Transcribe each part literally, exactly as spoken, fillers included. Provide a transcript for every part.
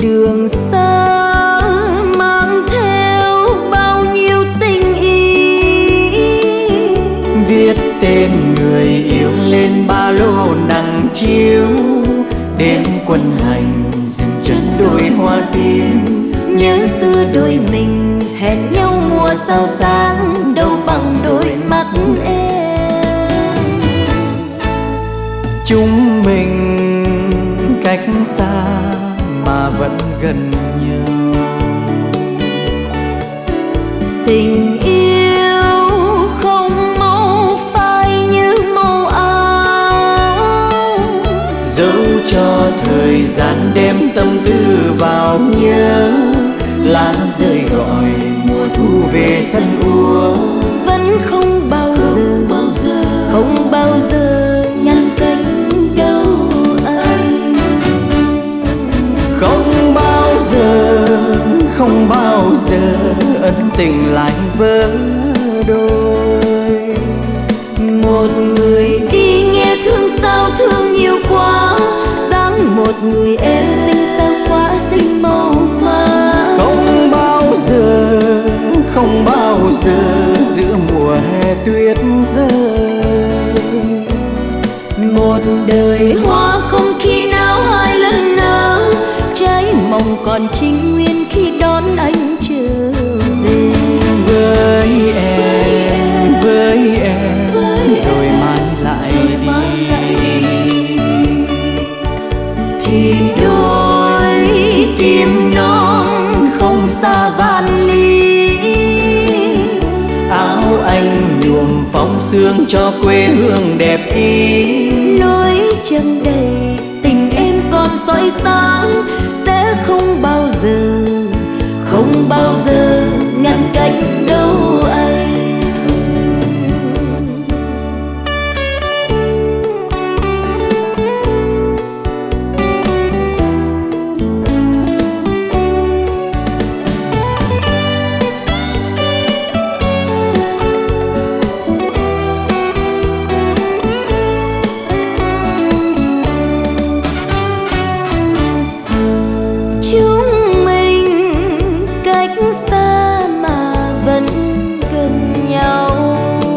đường xa mang theo bao nhiêu tình ý, viết tên người yêu lên ba lô nắng chiếu. Đêm quân hành dừng chân đôi hoa tím, nhớ xưa đôi mình hẹn nhau mùa sao sáng, đâu bằng đôi mắt em. chúng mình cách xa mà vẫn gần nhau. Tình yêu không màu phai như màu áo, dẫu cho thời gian đem tâm tư vào nhớ. Lá rơi gọi mùa thu về sân úa, vẫn không bao giờ, không bao giờ ngăn cách đâu anh. Không bao giờ, không bao giờ ân tình lại vỡ đôi. Một người đi nghe thương sao thương nhiều quá, dáng một người em xinh sao quá xinh màu mà. Không bao giờ, không bao giờ giữa mùa hè tuyết rơi. Một đời hoa không khi nào hai lần nở, trái mong còn trinh nguyên khi đón anh trở về. Với em, với em, rồi mai lại đi, thì đôi tim non không xa vạn ly. áo anh nhuộm phong sương cho quê hương đẹp ý. Lối chân đầy tình em còn soi sáng, sẽ không bao giờ, không bao giờ ngăn cách đâu anh. Chúng mình cách xa mà vẫn gần nhau.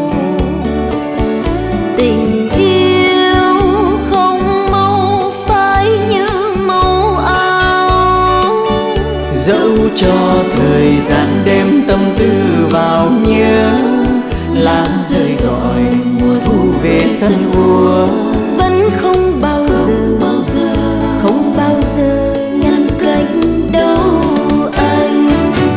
Tình yêu không màu phai như màu áo, Dẫu cho thời gian đem tâm tư vào nhớ. Lá rơi gọi mùa thu về sân úa, vẫn không bao giờ, không bao giờ ngăn cách đâu anh.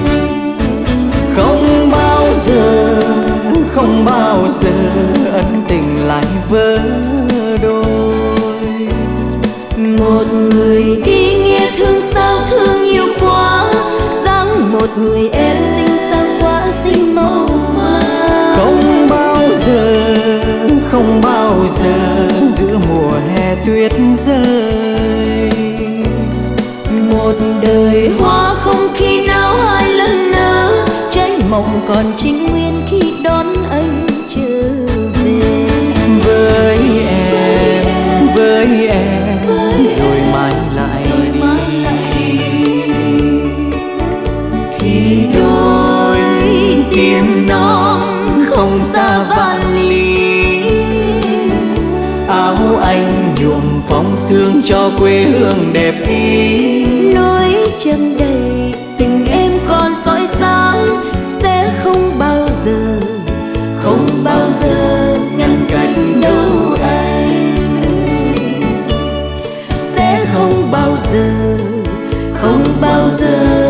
không bao giờ, không bao giờ ân tình lại vỡ đôi. Một người đi nghe thương sao thương nhiều quá, dáng một người em xinh sao quá xinh màu mà. Không bao giờ, không bao giờ giữa mùa hè tuyết rơi. Một đời hoa không khi nào hai lần nở, trái mộng còn trinh nguyên khi đón anh trở về. Với em, với em, rồi mai lại đi, Thì đôi tim non không xa vạn ly. áo anh nhuộm phong sương cho quê hương đẹp ý. Lối chân đầy tình em còn soi sáng, sẽ không bao giờ, không bao giờ ngăn cách đâu anh. Sẽ không bao giờ, không bao giờ